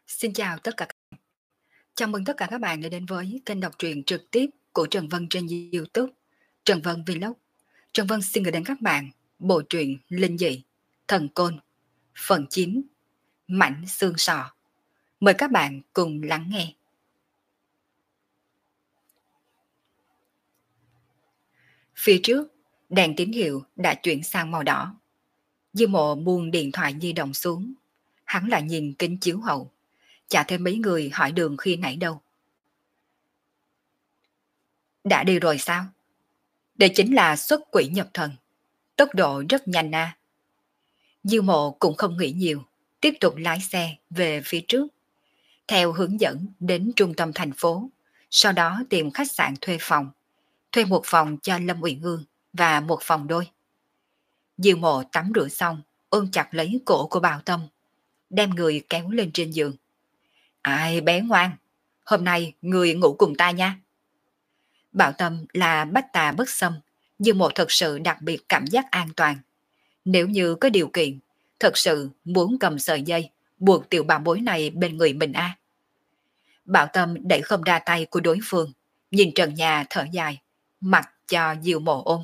Xin chào tất cả các bạn. Chào mừng tất cả các bạn đã đến với kênh đọc truyện trực tiếp của Trần Vân trên YouTube, Trần Vân Vlog. Trần Vân xin gửi đến các bạn bộ truyện Linh Dị, Thần Côn, phần 9, Mảnh Xương Sọ. Mời các bạn cùng lắng nghe. Phía trước, đèn tín hiệu đã chuyển sang màu đỏ. Dư Mộ buông điện thoại di động xuống, hắn lại nhìn kính chiếu hậu, chả thêm mấy người hỏi đường khi nãy đâu. Đã đi rồi sao? Đây chính là xuất quỷ nhập thần, tốc độ rất nhanh à. Dư Mộ cũng không nghĩ nhiều, tiếp tục lái xe về phía trước, theo hướng dẫn đến trung tâm thành phố, sau đó tìm khách sạn thuê một phòng cho Lâm Uyển Ương và một phòng đôi. Dư Mộ tắm rửa xong, ôm chặt lấy cổ của Bảo Tâm, đem người kéo lên trên giường. Ai bé ngoan, hôm nay người ngủ cùng ta nha. Bảo Tâm là bách tà bất xâm, Dư Mộ thật sự đặc biệt cảm giác an toàn. Nếu như có điều kiện, thật sự muốn cầm sợi dây, buộc tiểu bảo bối này bên người mình a. Bảo Tâm đẩy không ra tay của đối phương, nhìn trần nhà thở dài, mặc cho Dư Mộ ôm.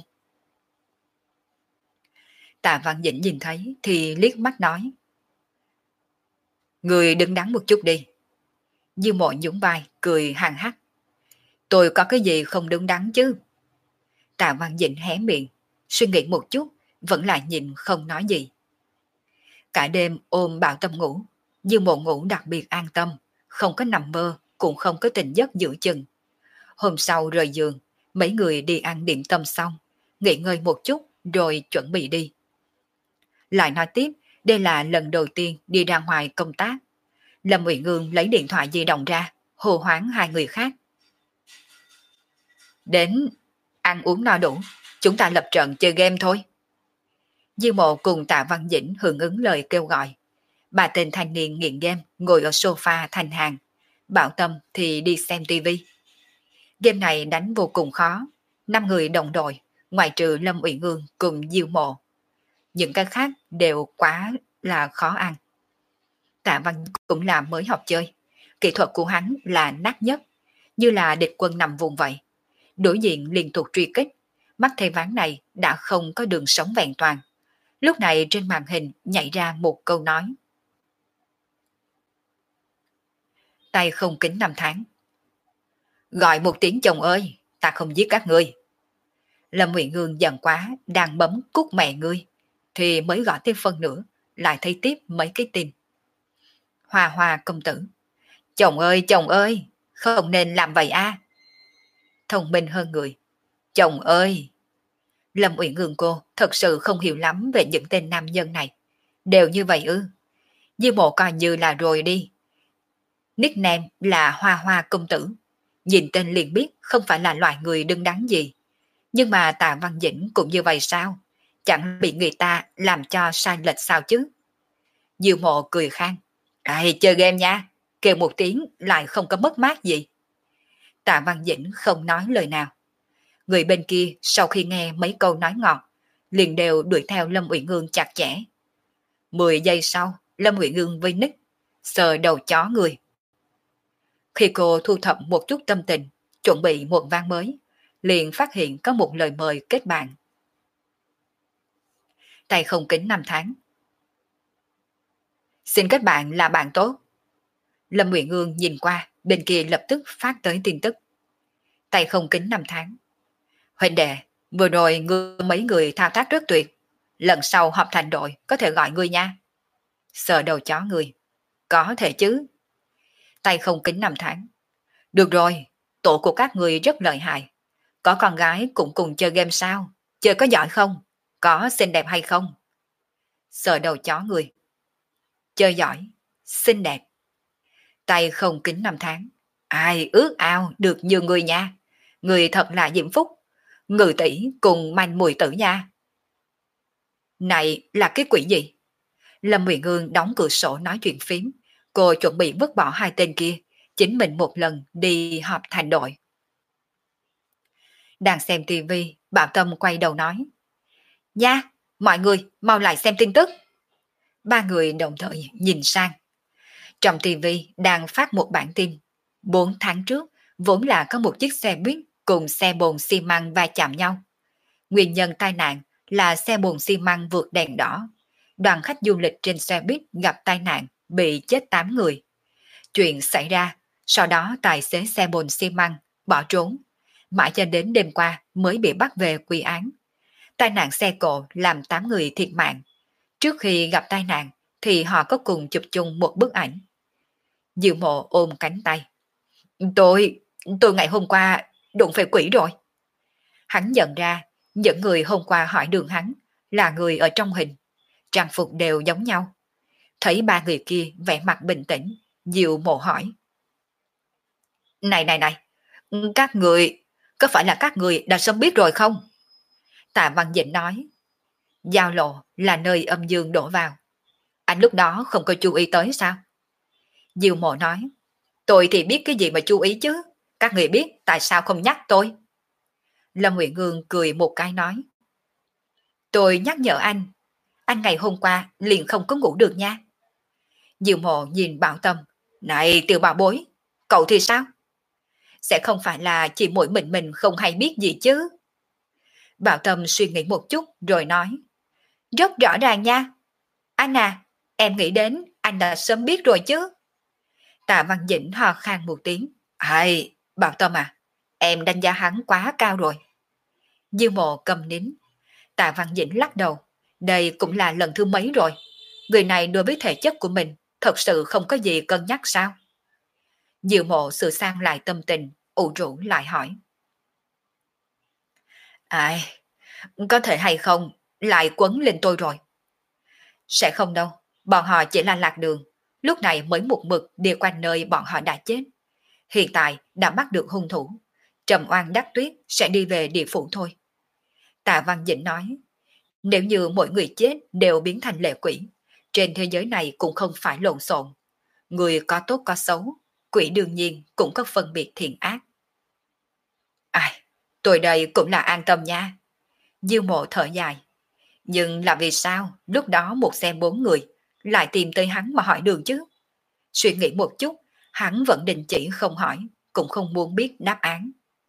Tạ Văn Dĩnh nhìn thấy thì liếc mắt nói. Người đứng đắn một chút đi. Dư Mộ nhún vai, cười hằng hắc. Tôi có cái gì không đứng đắn chứ? Tạ Văn Dĩnh hé miệng, suy nghĩ một chút, vẫn lại nhìn không nói gì. Cả đêm ôm Bảo Tâm ngủ, Dư Mộ ngủ đặc biệt an tâm, không có nằm mơ, cũng không có tỉnh giấc giữa chừng. Hôm sau rời giường, mấy người đi ăn điểm tâm xong, nghỉ ngơi một chút rồi chuẩn bị đi. Lại nói tiếp, đây là lần đầu tiên đi ra ngoài công tác. Lâm Uyển Ương lấy điện thoại di động ra, hô hoáng hai người khác. Đến, ăn uống no đủ, chúng ta lập trận chơi game thôi. Dư Mộ cùng Tạ Văn Dĩnh hưởng ứng lời kêu gọi. Bà tên thanh niên nghiện game ngồi ở sofa thành hàng. Bảo Tâm thì đi xem tivi. Game này đánh vô cùng khó. 5 người đồng đội, ngoại trừ Lâm Uyển Ương cùng Dư Mộ. Những cái khác đều quá là khó ăn. Tạ Văn cũng là mới học chơi. Kỹ thuật của hắn là nát nhất, như là địch quân nằm vùng vậy. Đối diện liên tục truy kích, mắt thầy ván này đã không có đường sống vẹn toàn. Lúc này trên màn hình nhảy ra một câu nói. Tay không kính 5 tháng. Gọi một tiếng chồng ơi, ta không giết các ngươi. Lâm Uyển Ương giận quá, đang bấm cút mẹ ngươi, thì mới gọi thêm phân nữa, lại thấy tiếp mấy cái tin. Hoa Hoa công tử. Chồng ơi, không nên làm vậy a. Thông minh hơn người. Chồng ơi. Lâm Uyển Ương cô thật sự không hiểu lắm về những tên nam nhân này. Đều như vậy ư? Dư Mộ coi như là rồi đi. Nickname là Hoa Hoa công tử. Nhìn tên liền biết không phải là loại người đứng đắn gì. Nhưng mà Tạ Văn Dĩnh cũng như vậy sao? Chẳng bị người ta làm cho sai lệch sao chứ? Dư Mộ cười khan. Ai chơi game nha, kêu một tiếng lại không có mất mát gì. Tạ Văn Dĩnh không nói lời nào. Người bên kia sau khi nghe mấy câu nói ngọt, liền đều đuổi theo Lâm Uyển Ương chặt chẽ. 10 giây sau, Lâm Uyển Ương với nick sờ đầu chó người. Khi cô thu thập một chút tâm tình, chuẩn bị một ván mới, liền phát hiện có một lời mời kết bạn. Tay không kính 5 tháng. Xin kết bạn là bạn tốt. Lâm Uyển Ương nhìn qua, bên kia lập tức phát tới tin tức. Tay không kính 5 tháng. Huynh đệ, vừa rồi mấy người thao tác rất tuyệt. Lần sau họp thành đội có thể gọi ngươi nha. Sờ đầu chó người. Có thể chứ. Tay không kính 5 tháng. Được rồi, tổ của các người rất lợi hại. Có con gái cũng cùng chơi game sao? Chơi có giỏi không? Có xinh đẹp hay không? Sờ đầu chó người. Chơi giỏi, xinh đẹp. Tay không kính 5 tháng. Ai ước ao được như người nha. Người thật là diễm phúc. Ngự tỷ cùng manh mùi tử nha. Này là cái quỷ gì? Lâm Uyển Ương đóng cửa sổ nói chuyện phím. Cô chuẩn bị vứt bỏ hai tên kia, chính mình một lần đi họp thành đội. Đang xem tivi, Bảo Tâm quay đầu nói. Nha, mọi người mau lại xem tin tức. Ba người đồng thời nhìn sang. Trong TV đang phát một bản tin. 4 tháng trước, vốn là có một chiếc xe buýt cùng xe bồn xi măng va chạm nhau. Nguyên nhân tai nạn là xe bồn xi măng vượt đèn đỏ. Đoàn khách du lịch trên xe buýt gặp tai nạn, bị chết 8 người. Chuyện xảy ra, sau đó tài xế xe bồn xi măng bỏ trốn. Mãi cho đến đêm qua mới bị bắt về quy án. Tai nạn xe cộ làm 8 người thiệt mạng. Trước khi gặp tai nạn thì họ có cùng chụp chung một bức ảnh. Diệu Mộ ôm cánh tay. Tôi, tôi ngày hôm qua đụng phải quỷ rồi. Hắn nhận ra những người hôm qua hỏi đường hắn là người ở trong hình. Trang phục đều giống nhau. Thấy ba người kia vẻ mặt bình tĩnh, Diệu Mộ hỏi. Này, các người, có phải là các người đã sớm biết rồi không? Tạ Văn Dĩnh nói. Giao lộ là nơi âm dương đổ vào. Anh lúc đó không có chú ý tới sao? Diệu Mộ nói. Tôi thì biết cái gì mà chú ý chứ. Các người biết tại sao không nhắc tôi? Lâm Nguyện Ngương cười một cái nói. Tôi nhắc nhở anh ngày hôm qua liền không có ngủ được nha. Diệu Mộ nhìn Bảo Tâm. Này Tiểu Bảo Bối, cậu thì sao? Sẽ không phải là chỉ mỗi mình không hay biết gì chứ? Bảo Tâm suy nghĩ một chút rồi nói. Rất rõ ràng nha. Anh à, em nghĩ đến anh đã sớm biết rồi chứ. Tạ Văn Dĩnh ho khan một tiếng. Hay, Bảo Tâm à, em đánh giá hắn quá cao rồi. Diêu Mộ cầm nín. Tạ Văn Dĩnh lắc đầu. Đây cũng là lần thứ mấy rồi. Người này đối với thể chất của mình thật sự không có gì cân nhắc sao? Diêu Mộ sửa sang lại tâm tình, ủ rũ lại hỏi. Ai, có thể hay không, lại quấn lên tôi rồi. Sẽ không đâu, bọn họ chỉ là lạc đường, lúc này mới một mực đi quanh nơi bọn họ đã chết. Hiện tại đã bắt được hung thủ, Trầm Oan Đắc Tuyết sẽ đi về địa phủ thôi. Tạ Văn Dĩnh nói, nếu như mỗi người chết đều biến thành lệ quỷ, trên thế giới này cũng không phải lộn xộn. Người có tốt có xấu, quỷ đương nhiên cũng có phân biệt thiện ác. Ai, tôi đây cũng là an tâm nha. Diêu Mộ thở dài. Nhưng là vì sao lúc đó một xe 4 người lại tìm tới hắn mà hỏi đường chứ? Suy nghĩ một chút, hắn vẫn đình chỉ không hỏi, cũng không muốn biết đáp án.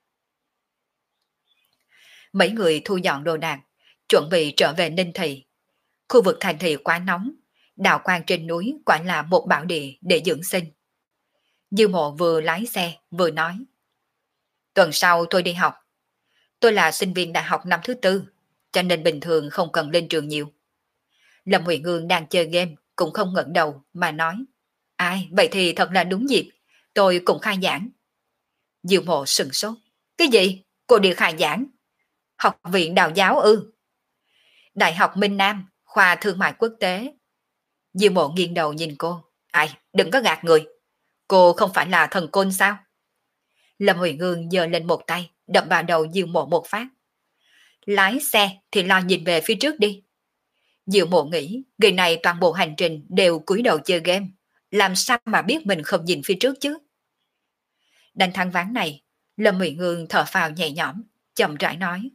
Mấy người thu dọn đồ đạc, chuẩn bị trở về Ninh Thị. Khu vực thành thị quá nóng, đạo quan trên núi quả là một bảo địa để dưỡng sinh. Dư Mộ vừa lái xe vừa nói. Tuần sau tôi đi học. Tôi là sinh viên đại học năm thứ tư, cho nên bình thường không cần lên trường nhiều. Lâm Huệ Ngương đang chơi game, cũng không ngẩng đầu mà nói. Ai, vậy thì thật là đúng dịp, tôi cũng khai giảng. Diệu Mộ sừng sốt. Cái gì? Cô đi khai giảng? Học viện Đạo giáo ư? Đại học Minh Nam, khoa thương mại quốc tế. Diệu Mộ nghiêng đầu nhìn cô. Ai, đừng có gạt người. Cô không phải là thần côn sao? Lâm Huệ Ngương giơ lên một tay, đập vào đầu Diệu Mộ một phát. Lái xe thì lo nhìn về phía trước đi. Diệu Mộ nghĩ, người này toàn bộ hành trình đều cúi đầu chơi game. Làm sao mà biết mình không nhìn phía trước chứ? Đánh thắng ván này, Lâm Mỹ Ngương thở phào nhẹ nhõm, chậm rãi nói.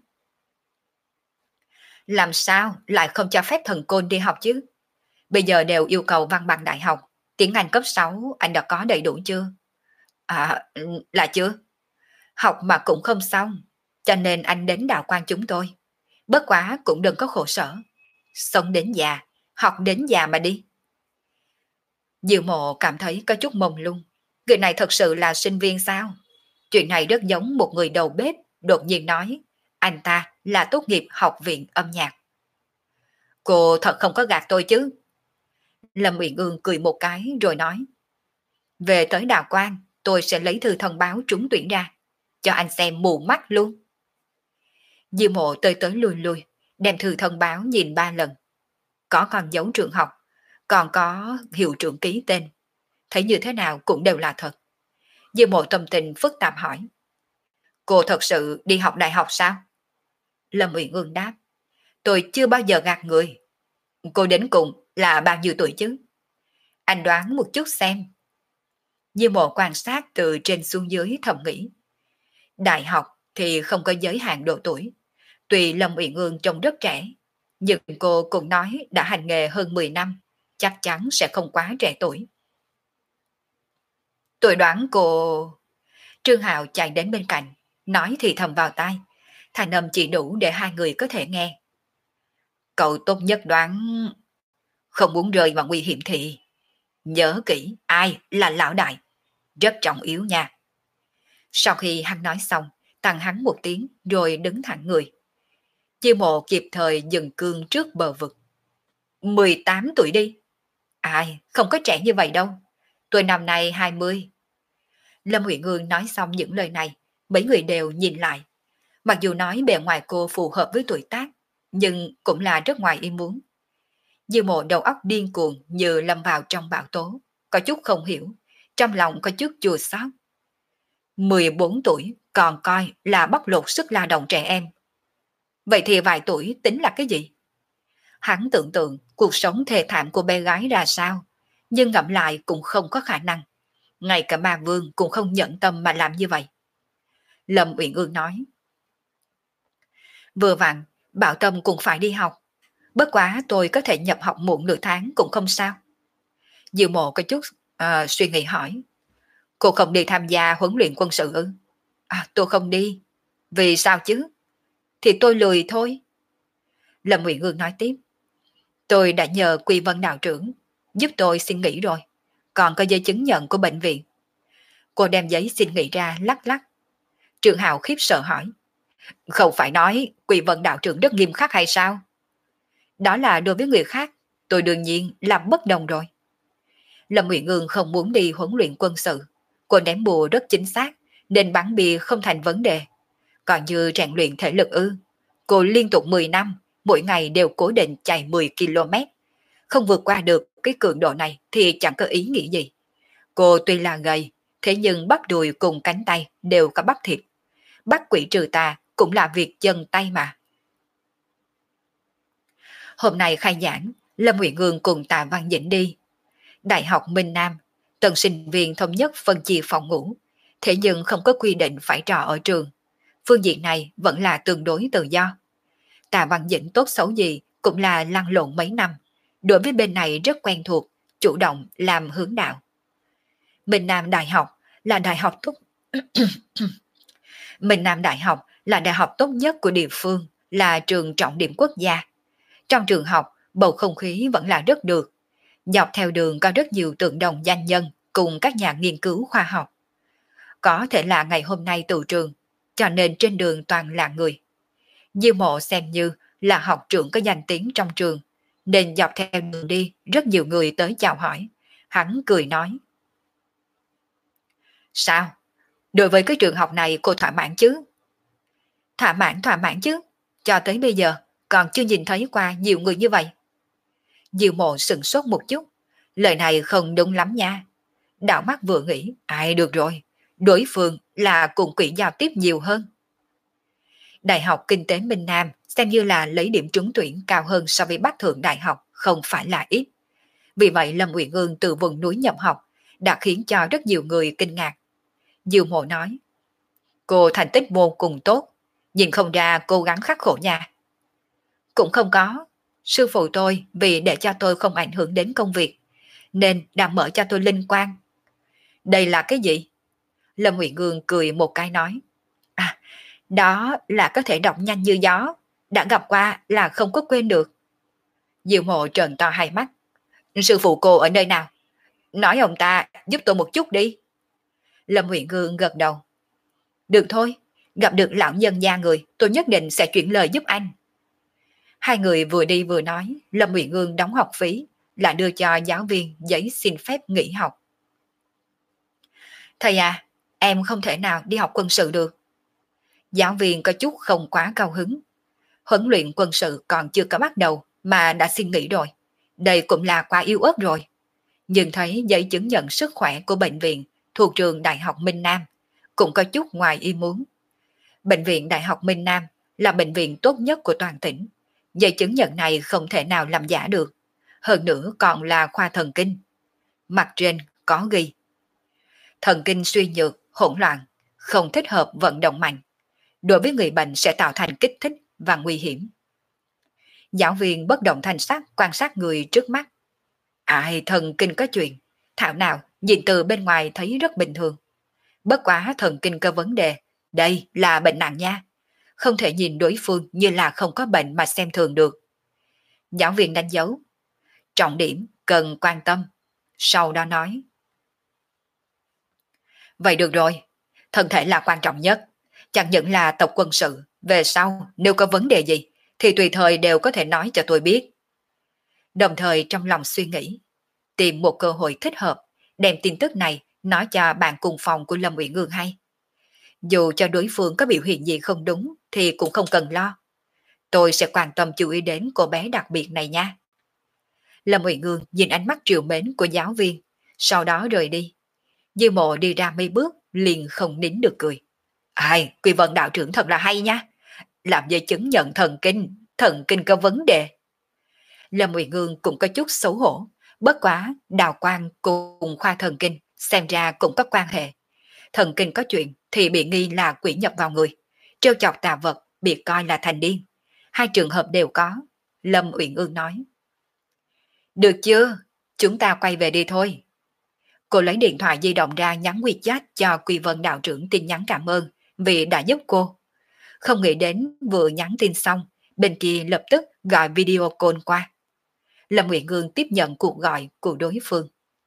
Làm sao lại không cho phép thần côn đi học chứ? Bây giờ đều yêu cầu văn bằng đại học, tiếng Anh cấp 6 anh đã có đầy đủ chưa? À, là chưa. Học mà cũng không xong, cho nên anh đến đạo quan chúng tôi. Bất quá cũng đừng có khổ sở. Sống đến già, học đến già mà đi. Diệu Mộ cảm thấy có chút mông lung. Người này thật sự là sinh viên sao? Chuyện này rất giống một người đầu bếp đột nhiên nói anh ta là tốt nghiệp học viện âm nhạc. Cô thật không có gạt tôi chứ? Lâm Uyển Ương cười một cái rồi nói. Về tới đạo quan, tôi sẽ lấy thư thông báo trúng tuyển ra, cho anh xem mù mắt luôn. Diệu Mộ tới tới lui lui, đem thư thông báo nhìn 3 lần. Có con dấu trường học, còn có hiệu trưởng ký tên. Thấy như thế nào cũng đều là thật. Diệu Mộ tâm tình phức tạp hỏi. Cô thật sự đi học đại học sao? Lâm Uyển Ương đáp. Tôi chưa bao giờ gạt người. Cô đến cùng là bao nhiêu tuổi chứ? Anh đoán một chút xem. Diệu Mộ quan sát từ trên xuống dưới thầm nghĩ. Đại học thì không có giới hạn độ tuổi. Tuy Lâm Uyển Ương trông rất trẻ, nhưng cô cũng nói đã hành nghề hơn 10 năm, chắc chắn sẽ không quá trẻ tuổi. Tôi đoán cô... Trương Hạo chạy đến bên cạnh, nói thì thầm vào tai. Thanh âm chỉ đủ để hai người có thể nghe. Cậu tốt nhất đoán... Không muốn rơi vào nguy hiểm thì... Nhớ kỹ ai là lão đại. Rất trọng yếu nha. Sau khi hắn nói xong, tăng hắn một tiếng rồi đứng thẳng người. Chiêu Mộ kịp thời dừng cương trước bờ vực. 18 tuổi đi. Ai, không có trẻ như vậy đâu. Tôi năm nay 20. Lâm Huệ Ngương nói xong những lời này, mấy người đều nhìn lại. Mặc dù nói bề ngoài cô phù hợp với tuổi tác, nhưng cũng là rất ngoài ý muốn. Diêu Mộ đầu óc điên cuồng như lâm vào trong bão tố, có chút không hiểu, trong lòng có chút chua xót. 14 tuổi còn coi là bóc lột sức lao động trẻ em. Vậy thì vài tuổi tính là cái gì? Hắn tưởng tượng cuộc sống thê thảm của bé gái ra sao, nhưng ngẫm lại cũng không có khả năng. Ngay cả ma vương cũng không nhẫn tâm mà làm như vậy. Lâm Uyển Ương nói. Vừa vặn, Bảo Tâm cũng phải đi học. Bất quá tôi có thể nhập học muộn nửa tháng cũng không sao. Diệu Mộ có chút suy nghĩ hỏi. Cô không đi tham gia huấn luyện quân sự ư? Tôi không đi. Vì sao chứ? Thì tôi lười thôi. Lâm Uyển Ương nói tiếp. Tôi đã nhờ Quy Vân đạo trưởng giúp tôi xin nghỉ rồi. Còn có giấy chứng nhận của bệnh viện. Cô đem giấy xin nghỉ ra lắc lắc. Trương Hạo khiếp sợ hỏi. Không phải nói Quy Vân đạo trưởng rất nghiêm khắc hay sao? Đó là đối với người khác, tôi đương nhiên là bất đồng rồi. Lâm Uyển Ương không muốn đi huấn luyện quân sự. Cô ném bùa rất chính xác, nên bắn bia không thành vấn đề. Còn như rèn luyện thể lực ư. Cô liên tục 10 năm, mỗi ngày đều cố định chạy 10 km. Không vượt qua được cái cường độ này thì chẳng có ý nghĩa gì. Cô tuy là gầy, thế nhưng bắp đùi cùng cánh tay đều có bắp thịt. Bắt quỷ trừ tà cũng là việc chân tay mà. Hôm nay khai giảng, Lâm Uyển Ương cùng Tạ Văn Dĩnh đi. Đại học Minh Nam, tầng sinh viên thống nhất phân chia phòng ngủ, thế nhưng không có quy định phải trọ ở trường. Phương diện này vẫn là tương đối tự do. Tạ Văn Dĩnh tốt xấu gì cũng là lăn lộn mấy năm, đối với bên này rất quen thuộc, chủ động làm hướng đạo. Minh Nam Đại học là đại học tốt Minh Nam Đại học là đại học tốt nhất của địa phương, là trường trọng điểm quốc gia. Trong trường học, bầu không khí vẫn là rất được. Dọc theo đường có rất nhiều tượng đồng danh nhân cùng các nhà nghiên cứu khoa học. Có thể là ngày hôm nay từ trường, cho nên trên đường toàn là người. Diêu Mộ xem như là học trưởng có danh tiếng trong trường, nên dọc theo đường đi rất nhiều người tới chào hỏi. Hắn cười nói. Sao? Đối với cái trường học này cô thỏa mãn chứ? Thỏa mãn chứ. Cho tới bây giờ còn chưa nhìn thấy qua nhiều người như vậy. Diêu Mộ sửng sốt một chút. Lời này không đúng lắm nha. Đảo mắt vừa nghĩ, ai được rồi. Đối phương là cùng quỹ giao tiếp nhiều hơn. Đại học Kinh tế Minh Nam xem như là lấy điểm trúng tuyển cao hơn so với Bắc Thượng Đại học, không phải là ít. Vì vậy Lâm Uyển Ương từ vùng núi nhập học đã khiến cho rất nhiều người kinh ngạc. Diêu Mộ nói, cô thành tích vô cùng tốt, nhìn không ra cố gắng khắc khổ nha. Cũng không có, sư phụ tôi vì để cho tôi không ảnh hưởng đến công việc, nên đã mở cho tôi linh quang. Đây là cái gì? Lâm Uyển Ương cười một cái nói, đó là có thể đọc nhanh như gió, đã gặp qua là không có quên được. Diệu Mộ trợn to hai mắt, sư phụ cô ở nơi nào? Nói ông ta giúp tôi một chút đi. Lâm Uyển Ương gật đầu. Được thôi, gặp được lão nhân gia người, tôi nhất định sẽ chuyển lời giúp anh. Hai người vừa đi vừa nói, Lâm Uyển Ương đóng học phí, lại đưa cho giáo viên giấy xin phép nghỉ học. Thầy à, em không thể nào đi học quân sự được. Giáo viên có chút không quá cao hứng. Huấn luyện quân sự còn chưa có bắt đầu mà đã xin nghỉ rồi. Đây cũng là quá yếu ớt rồi. Nhưng thấy giấy chứng nhận sức khỏe của bệnh viện thuộc trường Đại học Minh Nam cũng có chút ngoài ý muốn. Bệnh viện Đại học Minh Nam là bệnh viện tốt nhất của toàn tỉnh. Giấy chứng nhận này không thể nào làm giả được. Hơn nữa còn là khoa thần kinh. Mặt trên có ghi. Thần kinh suy nhược, hỗn loạn, không thích hợp vận động mạnh. Đối với người bệnh sẽ tạo thành kích thích và nguy hiểm. Giáo viên bất động thanh sắc quan sát người trước mắt. Ai thần kinh có chuyện, thảo nào nhìn từ bên ngoài thấy rất bình thường. Bất quá thần kinh có vấn đề, đây là bệnh nặng nha. Không thể nhìn đối phương như là không có bệnh mà xem thường được. Giáo viên đánh dấu, trọng điểm cần quan tâm. Sau đó nói, vậy được rồi, thân thể là quan trọng nhất. Chẳng những là tập quân sự, về sau nếu có vấn đề gì thì tùy thời đều có thể nói cho tôi biết. Đồng thời trong lòng suy nghĩ, tìm một cơ hội thích hợp, đem tin tức này nói cho bạn cùng phòng của Lâm Uyển Ngương hay. Dù cho đối phương có biểu hiện gì không đúng thì cũng không cần lo. Tôi sẽ quan tâm chú ý đến cô bé đặc biệt này nha. Lâm Uyển Ngương nhìn ánh mắt trìu mến của giáo viên, sau đó rời đi. Dư Mộ đi ra mấy bước liền không nín được cười. Ai, Quy Vân đạo trưởng thật là hay nha. Làm giấy chứng nhận thần kinh có vấn đề. Lâm Uyển Ngương cũng có chút xấu hổ, bất quá Đào Quang cùng khoa thần kinh xem ra cũng có quan hệ. Thần kinh có chuyện thì bị nghi là quỷ nhập vào người, trêu chọc tà vật bị coi là thành điên. Hai trường hợp đều có. Lâm Uyển Ương nói. Được chưa? Chúng ta quay về đi thôi. Cô lấy điện thoại di động ra nhắn WeChat cho Quy Vân đạo trưởng tin nhắn cảm ơn vì đã giúp cô. Không nghĩ đến vừa nhắn tin xong, bên kia lập tức gọi video call qua. Lâm Uyển Ngương tiếp nhận cuộc gọi của đối phương.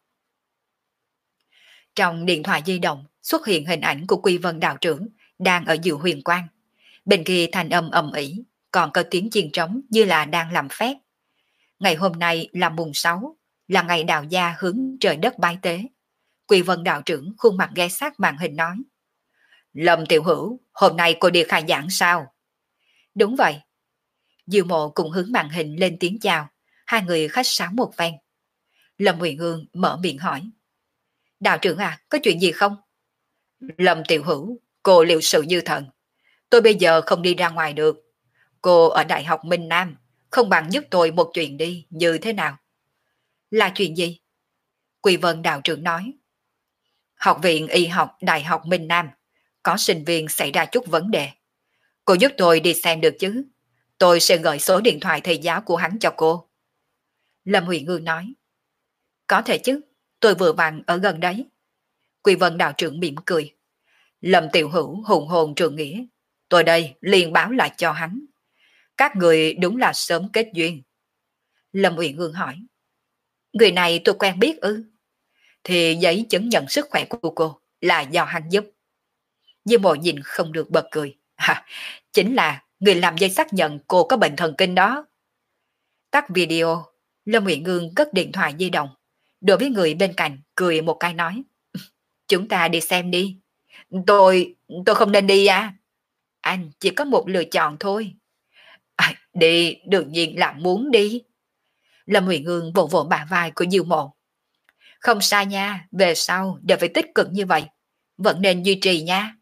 Trong điện thoại di động xuất hiện hình ảnh của Quy Vân đạo trưởng đang ở giữa huyền quang. Bên kia thanh âm ầm ĩ, còn có tiếng chiên trống như là đang làm phép. Ngày hôm nay là mùng 6, là ngày đạo gia hướng trời đất bái tế. Quy Vân đạo trưởng khuôn mặt ghé sát màn hình nói. Lâm tiểu hữu, hôm nay cô đi khai giảng sao? Đúng vậy. Diêu Mộ cùng hướng màn hình lên tiếng chào, hai người khách sáo một phen. Lâm Uyển Ương mở miệng hỏi. Đạo trưởng à, có chuyện gì không? Lâm tiểu hữu, cô liệu sự như thần. Tôi bây giờ không đi ra ngoài được. Cô ở Đại học Minh Nam, không bằng giúp tôi một chuyện đi, như thế nào? Là chuyện gì? Quỳ Vân đạo trưởng nói. Học viện Y học Đại học Minh Nam, có sinh viên xảy ra chút vấn đề. Cô giúp tôi đi xem được chứ? Tôi sẽ gửi số điện thoại thầy giáo của hắn cho cô. Lâm Huyền Ngư nói. Có thể chứ, tôi vừa vặn ở gần đấy. Quỳ Vân đạo trưởng mỉm cười. Lâm tiểu hữu hùng hồn trường nghĩa. Tôi đây liền báo lại cho hắn. Các người đúng là sớm kết duyên. Lâm Uyển Ương hỏi. Người này tôi quen biết ư? Thì giấy chứng nhận sức khỏe của cô là do hắn giúp. Diêu Mộ nhìn không được bật cười. Chính là người làm giấy xác nhận cô có bệnh thần kinh đó. Tắt video, Lâm Uyển Ương cất điện thoại di động. Đối với người bên cạnh cười một cái nói. Chúng ta đi xem đi. Tôi không nên đi à? Anh chỉ có một lựa chọn thôi. Đi, đương nhiên là muốn đi. Lâm Uyển Ương vỗ vỗ bả vai của Diêu Mộ. Không sai nha, về sau đều phải tích cực như vậy. Vẫn nên duy trì nha.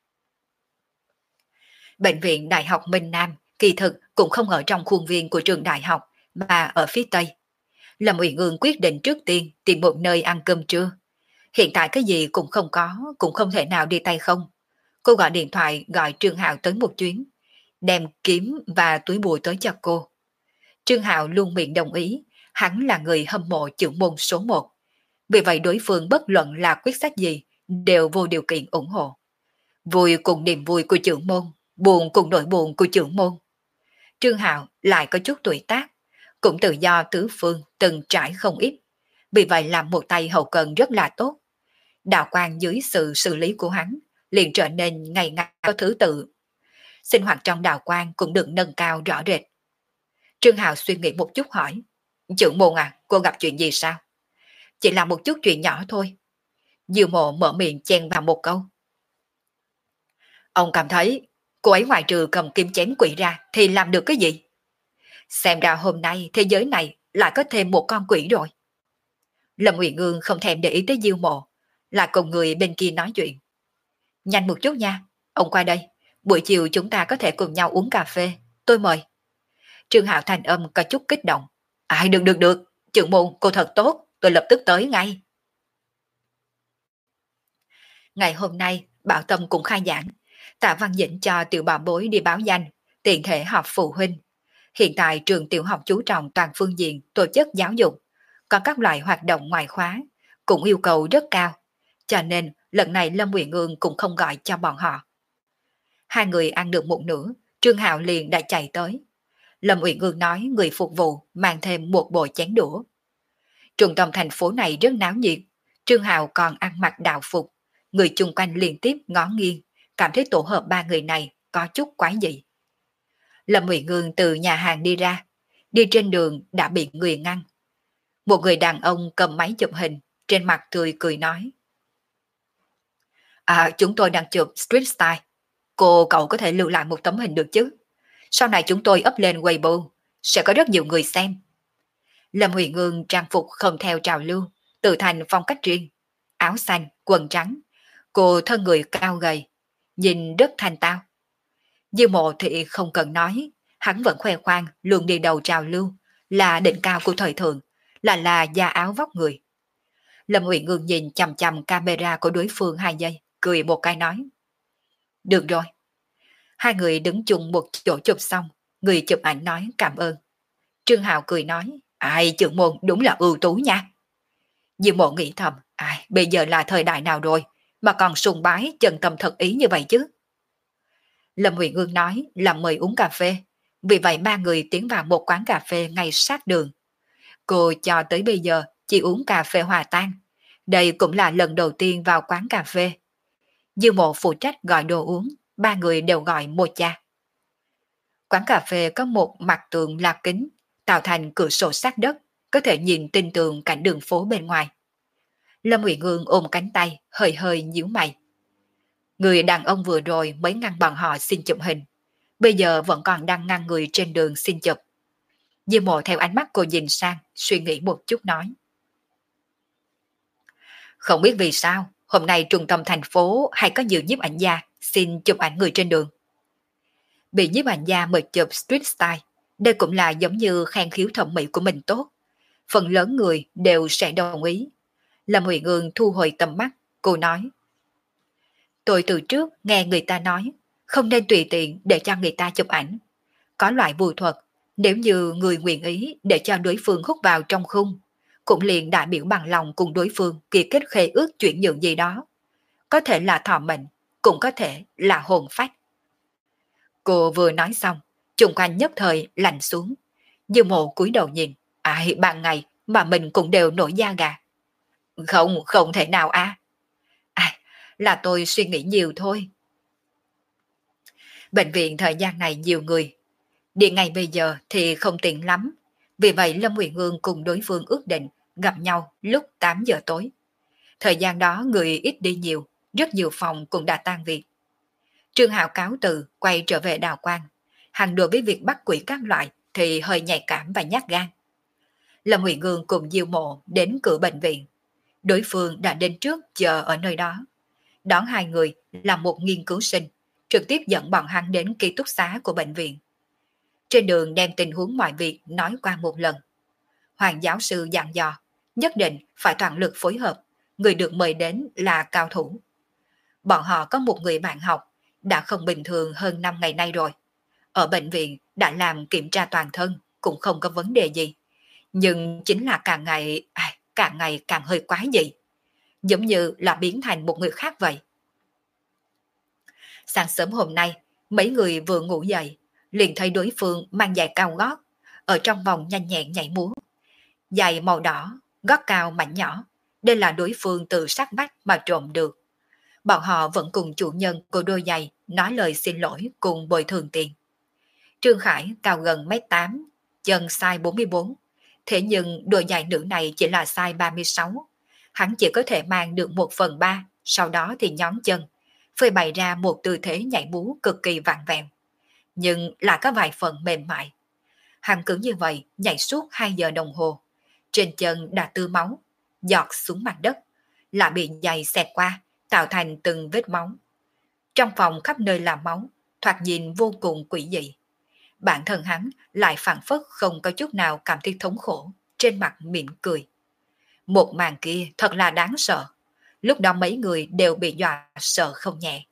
Bệnh viện Đại học Minh Nam kỳ thực cũng không ở trong khuôn viên của trường đại học mà ở phía Tây. Lâm Uyển Ương quyết định trước tiên tìm một nơi ăn cơm trưa. Hiện tại cái gì cũng không có, cũng không thể nào đi tay không. Cô gọi điện thoại gọi Trương Hạo tới một chuyến, đem kiếm và túi bụi tới cho cô. Trương Hạo luôn miệng đồng ý, hắn là người hâm mộ chữ môn số 1. Vì vậy đối phương bất luận là quyết sách gì đều vô điều kiện ủng hộ. Vui cùng niềm vui của chữ môn, buồn cùng nỗi buồn của chữ môn. Trương Hạo lại có chút tuổi tác, cũng tự do tứ phương từng trải không ít, vì vậy làm một tay hậu cần rất là tốt. Đạo quan dưới sự xử lý của hắn liền trở nên ngày ngày có thứ tự. Sinh hoạt trong đạo quan cũng được nâng cao rõ rệt. Trương Hạo suy nghĩ một chút hỏi, Chữ môn à, cô gặp chuyện gì sao? Chỉ là một chút chuyện nhỏ thôi. Diêu Mộ mở miệng chen vào một câu. Ông cảm thấy cô ấy ngoại trừ cầm kim chém quỷ ra thì làm được cái gì? Xem ra hôm nay thế giới này lại có thêm một con quỷ rồi. Lâm Uyển Ương không thèm để ý tới Diêu Mộ, lại cùng người bên kia nói chuyện. Nhanh một chút nha, ông qua đây. Buổi chiều chúng ta có thể cùng nhau uống cà phê. Tôi mời. Trương Hạo thành âm có chút kích động. Được. Trưởng môn cô thật tốt, tôi lập tức tới ngay. Ngày hôm nay, Bảo Tâm cũng khai giảng. Tạ Văn Dĩnh cho tiểu bảo bối đi báo danh, tiện thể họp phụ huynh. Hiện tại trường tiểu học chú trọng toàn phương diện tổ chức giáo dục, có các loại hoạt động ngoại khóa, cũng yêu cầu rất cao, cho nên lần này Lâm Uyển Ương cũng không gọi cho bọn họ. Hai người ăn được một nửa, Trương Hạo liền đã chạy tới. Lâm Uyển Ương nói người phục vụ mang thêm một bộ chén đũa. Trung tâm thành phố này rất náo nhiệt, Trương Hạo còn ăn mặc đạo phục, người chung quanh liên tiếp ngó nghiêng, cảm thấy tổ hợp ba người này có chút quái dị. Lâm Uyển Ương từ nhà hàng đi ra, đi trên đường đã bị người ngăn. Một người đàn ông cầm máy chụp hình, trên mặt tươi cười nói. Chúng tôi đang chụp street style. Cậu có thể lưu lại một tấm hình được chứ? Sau này chúng tôi up lên Weibo, sẽ có rất nhiều người xem. Lâm Huyền Ngương trang phục không theo trào lưu, tự thành phong cách riêng. Áo xanh, quần trắng. Cô thân người cao gầy, nhìn rất thanh tao. Dư Mộ thì không cần nói, hắn vẫn khoe khoang luôn đi đầu trào lưu, là đỉnh cao của thời thượng, là da áo vóc người. Lâm Uyển Ngương nhìn chằm chằm camera của đối phương 2 giây, cười một cái nói. Được rồi. Hai người đứng chung một chỗ chụp xong, người chụp ảnh nói cảm ơn. Trương Hạo cười nói, ai trưởng môn đúng là ưu tú nha. Dư Mộ nghĩ thầm, bây giờ là thời đại nào rồi, mà còn sùng bái chân tâm thật ý như vậy chứ. Lâm Huyền Ương nói là mời uống cà phê, vì vậy ba người tiến vào một quán cà phê ngay sát đường. Cô cho tới bây giờ chỉ uống cà phê hòa tan, đây cũng là lần đầu tiên vào quán cà phê. Dư Mộ phụ trách gọi đồ uống, ba người đều gọi một cha. Quán cà phê có một mặt tường là kính, tạo thành cửa sổ sát đất, có thể nhìn tinh tường cảnh đường phố bên ngoài. Lâm Uyển Ương ôm cánh tay, hơi hơi nhíu mày. Người đàn ông vừa rồi mới ngăn bọn họ xin chụp hình, bây giờ vẫn còn đang ngăn người trên đường xin chụp. Dư Mộ theo ánh mắt cô nhìn sang, suy nghĩ một chút nói. Không biết vì sao, hôm nay trung tâm thành phố hay có nhiều nhiếp ảnh gia xin chụp ảnh người trên đường. Bị nhiếp ảnh gia mời chụp street style, đây cũng là giống như khen khiếu thẩm mỹ của mình tốt. Phần lớn người đều sẽ đồng ý. Lâm Huyền Ương thu hồi tầm mắt, cô nói. Tôi từ trước nghe người ta nói, không nên tùy tiện để cho người ta chụp ảnh. Có loại bùa thuật, nếu như người nguyện ý để cho đối phương hút vào trong khung, cũng liền đại biểu bằng lòng cùng đối phương ký kết khế ước chuyển nhượng gì đó. Có thể là thọ mệnh, cũng có thể là hồn phách. Cô vừa nói xong, chung quanh nhất thời lạnh xuống. Dư Mộ cúi đầu nhìn, ban ngày mà mình cũng đều nổi da gà. Không thể nào là tôi suy nghĩ nhiều thôi. Bệnh viện thời gian này nhiều người, đi ngay bây giờ thì không tiện lắm. Vì vậy Lâm Uyển Ương cùng đối phương ước định gặp nhau lúc 8 giờ tối. Thời gian đó người ít đi nhiều, rất nhiều phòng cũng đã tan việc. Trương Hạo cáo từ quay trở về Đào Quang. Hắn đối với việc bắt quỷ các loại thì hơi nhạy cảm và nhát gan. Lâm Uyển Ương cùng Diêu Mộ đến cửa bệnh viện. Đối phương đã đến trước chờ ở nơi đó. Đón hai người là một nghiên cứu sinh, trực tiếp dẫn bọn hắn đến ký túc xá của bệnh viện. Trên đường đem tình huống mọi việc nói qua một lần. Hoàng giáo sư dặn dò, nhất định phải toàn lực phối hợp, người được mời đến là cao thủ. Bọn họ có một người bạn học, đã không bình thường hơn 5 ngày nay rồi. Ở bệnh viện đã làm kiểm tra toàn thân, cũng không có vấn đề gì. Nhưng chính là càng ngày càng hơi quái dị. Giống như là biến thành một người khác vậy. Sáng sớm hôm nay, mấy người vừa ngủ dậy, liền thấy đối phương mang giày cao gót, ở trong vòng nhanh nhẹn nhảy múa. Giày màu đỏ, gót cao mảnh nhỏ, đây là đối phương từ sát vách mà trộm được. Bọn họ vẫn cùng chủ nhân của đôi giày nói lời xin lỗi cùng bồi thường tiền. Trương Khải cao gần 1m8, chân size 44, thế nhưng đôi giày nữ này chỉ là size 36. Hắn chỉ có thể mang được 1/3, sau đó thì nhón chân, phơi bày ra một tư thế nhảy múa cực kỳ vặn vẹo, nhưng là có vài phần mềm mại. Hắn cứ như vậy nhảy suốt 2 giờ đồng hồ, trên chân đã tư máu, giọt xuống mặt đất, lại bị giày xẹt qua, tạo thành từng vết máu. Trong phòng khắp nơi là máu, thoạt nhìn vô cùng quỷ dị. Bản thân hắn lại phảng phất không có chút nào cảm thấy thống khổ, trên mặt mỉm cười. Một màn kia thật là đáng sợ. Lúc đó mấy người đều bị dọa sợ không nhẹ.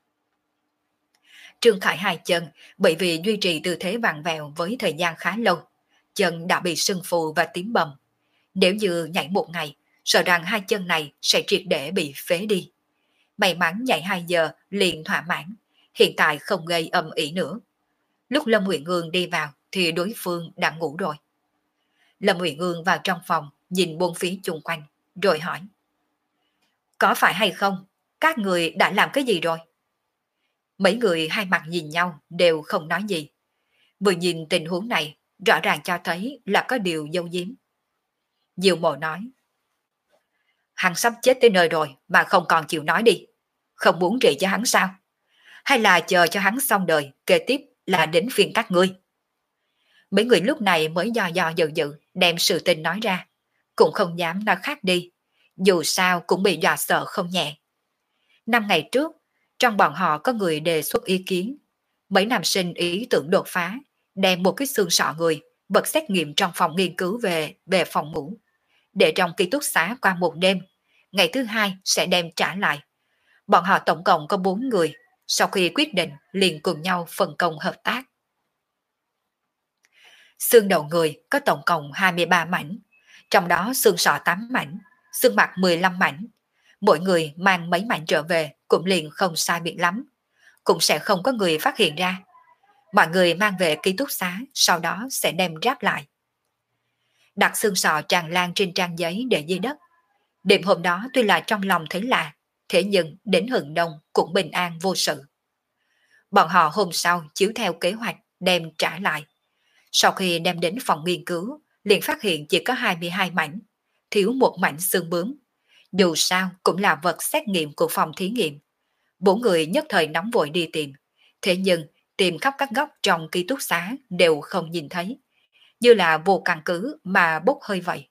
Trương Khải hai chân bởi vì duy trì tư thế vặn vẹo với thời gian khá lâu, chân đã bị sưng phù và tím bầm. Nếu như nhảy một ngày, sợ rằng hai chân này sẽ triệt để bị phế đi. May mắn nhảy 2 giờ liền thỏa mãn, hiện tại không gây âm ỉ nữa. Lúc Lâm Uyển Ương đi vào thì đối phương đã ngủ rồi. Lâm Uyển Ương vào trong phòng, nhìn bốn phía chung quanh, rồi hỏi. Có phải hay không? Các người đã làm cái gì rồi? Mấy người hai mặt nhìn nhau đều không nói gì. Vừa nhìn tình huống này, rõ ràng cho thấy là có điều giấu giếm. Diệu Mộ nói. Hắn sắp chết tới nơi rồi mà không còn chịu nói đi. Không muốn trị cho hắn sao? Hay là chờ cho hắn xong đời, kế tiếp là đến phiên các ngươi? Mấy người lúc này mới do dự dự đem sự tình nói ra. Cũng không dám nói khác đi. Dù sao cũng bị dọa sợ không nhẹ. 5 ngày trước, trong bọn họ có người đề xuất ý kiến. Mấy nam sinh ý tưởng đột phá, đem một cái xương sọ người, vật xét nghiệm trong phòng nghiên cứu về phòng ngủ. Để trong ký túc xá qua một đêm, ngày thứ 2 sẽ đem trả lại. Bọn họ tổng cộng có 4 người, sau khi quyết định liền cùng nhau phân công hợp tác. Xương đầu người có tổng cộng 23 mảnh, trong đó xương sọ 8 mảnh, xương mặt 15 mảnh. Mỗi người mang mấy mảnh trở về cũng liền không sai biệt lắm, cũng sẽ không có người phát hiện ra. Mọi người mang về ký túc xá, sau đó sẽ đem ráp lại. Đặt xương sọ tràn lan trên trang giấy để dưới đất. Đêm hôm đó tuy là trong lòng thấy lạ, thế nhưng đến hừng đông cũng bình an vô sự. Bọn họ hôm sau chiếu theo kế hoạch đem trả lại. Sau khi đem đến phòng nghiên cứu, liền phát hiện chỉ có 22 mảnh, thiếu một mảnh xương bướm. Dù sao cũng là vật xét nghiệm của phòng thí nghiệm. 4 người nhất thời nóng vội đi tìm. Thế nhưng tìm khắp các góc trong ký túc xá đều không nhìn thấy. Như là vô căn cứ mà bốc hơi vậy.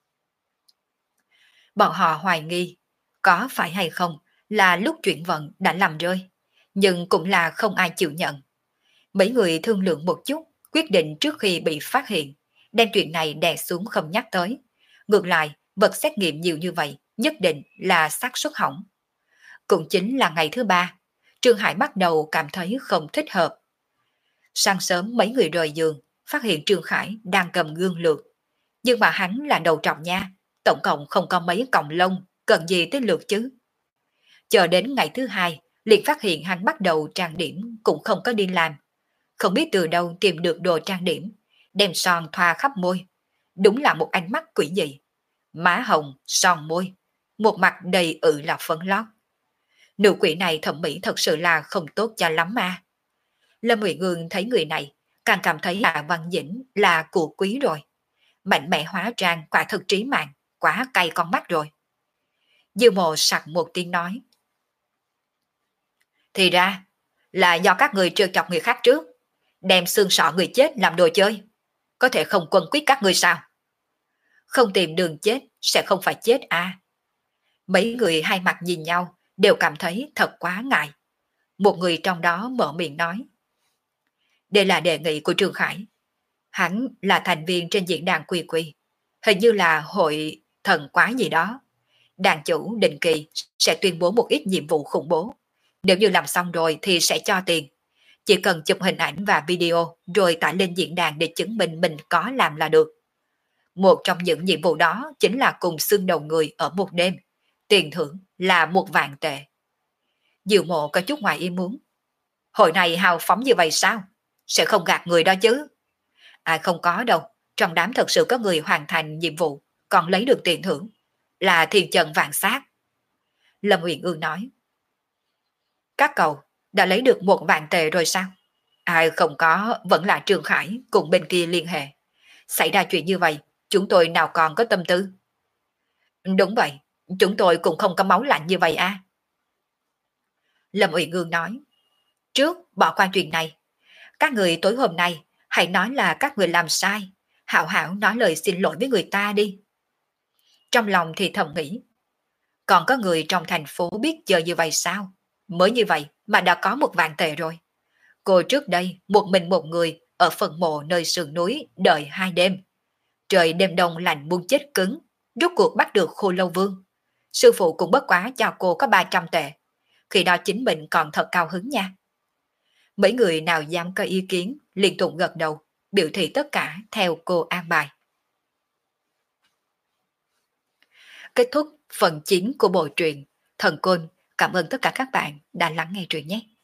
Bọn họ hoài nghi, có phải hay không là lúc chuyển vận đã làm rơi. Nhưng cũng là không ai chịu nhận. Mấy người thương lượng một chút, quyết định trước khi bị phát hiện, đem chuyện này đè xuống không nhắc tới. Ngược lại, vật xét nghiệm nhiều như vậy, nhất định là xác suất hỏng. Cũng chính là ngày thứ 3, Trương Hải bắt đầu cảm thấy không thích hợp. Sáng sớm mấy người rời giường, phát hiện Trương Khải đang cầm gương lược. Nhưng mà hắn là đầu trọc nha, tổng cộng không có mấy cọng lông, cần gì tới lược chứ. Chờ đến ngày thứ 2, liền phát hiện hắn bắt đầu trang điểm cũng không có đi làm. Không biết từ đâu tìm được đồ trang điểm, đem son thoa khắp môi. Đúng là một ánh mắt quỷ dị. Má hồng, son môi, một mặt đầy là phấn lót. Nữ quỷ này thẩm mỹ thật sự là không tốt cho lắm mà. Lâm Uyển Ương thấy người này, càng cảm thấy Hạ Văn Dĩnh là của quý rồi. Mạnh mẽ hóa trang quả thực trí mạng, quá cay con mắt rồi. Dư Mộ sặc một tiếng nói. Thì ra, là do các người trêu chọc người khác trước, đem xương sọ người chết làm đồ chơi. Có thể không quân quyết các người sao? Không tìm đường chết, sẽ không phải chết à. Mấy người hai mặt nhìn nhau, đều cảm thấy thật quá ngại. Một người trong đó mở miệng nói. Đây là đề nghị của Trương Khải. Hắn là thành viên trên diễn đàn Quy Quy. Hình như là hội thần quá gì đó. Đàn chủ định kỳ sẽ tuyên bố một ít nhiệm vụ khủng bố. Nếu như làm xong rồi thì sẽ cho tiền. Chỉ cần chụp hình ảnh và video rồi tải lên diễn đàn để chứng minh mình có làm là được. Một trong những nhiệm vụ đó chính là cùng xương đầu người ở một đêm. Tiền thưởng là 1.000 tệ. Diệu Mộ có chút ngoài ý muốn. Hội này hào phóng như vậy sao? Sẽ không gạt người đó chứ? À không có đâu. Trong đám thật sự có người hoàn thành nhiệm vụ còn lấy được tiền thưởng. Là thiên trần vạn sát. Lâm Uyển Ương nói. Các cậu đã lấy được 1.000 tệ rồi sao? À không có, vẫn là Trương Khải cùng bên kia liên hệ. Xảy ra chuyện như vậy, chúng tôi nào còn có tâm tư? Đúng vậy, chúng tôi cũng không có máu lạnh như vậy à. Lâm Uyển Ương nói. Trước bỏ qua chuyện này. Các người tối hôm nay hãy nói là các người làm sai. Hảo hảo nói lời xin lỗi với người ta đi. Trong lòng thì thầm nghĩ. Còn có người trong thành phố biết giờ như vậy sao? Mới như vậy mà đã có 1.000 tệ rồi. Cô trước đây một mình một người ở phần mộ nơi sườn núi đợi 2 đêm. Trời đêm đông lạnh muốn chết cứng, rốt cuộc bắt được Khô Lâu Vương. Sư phụ cũng bất quá cho cô có 300 tệ. Khi đó chính mình còn thật cao hứng nha. Mấy người nào dám có ý kiến liên tục gật đầu, biểu thị tất cả theo cô an bài. kết thúc phần 9 của bộ truyện Thần Côn. Cảm ơn tất cả các bạn đã lắng nghe truyện nhé.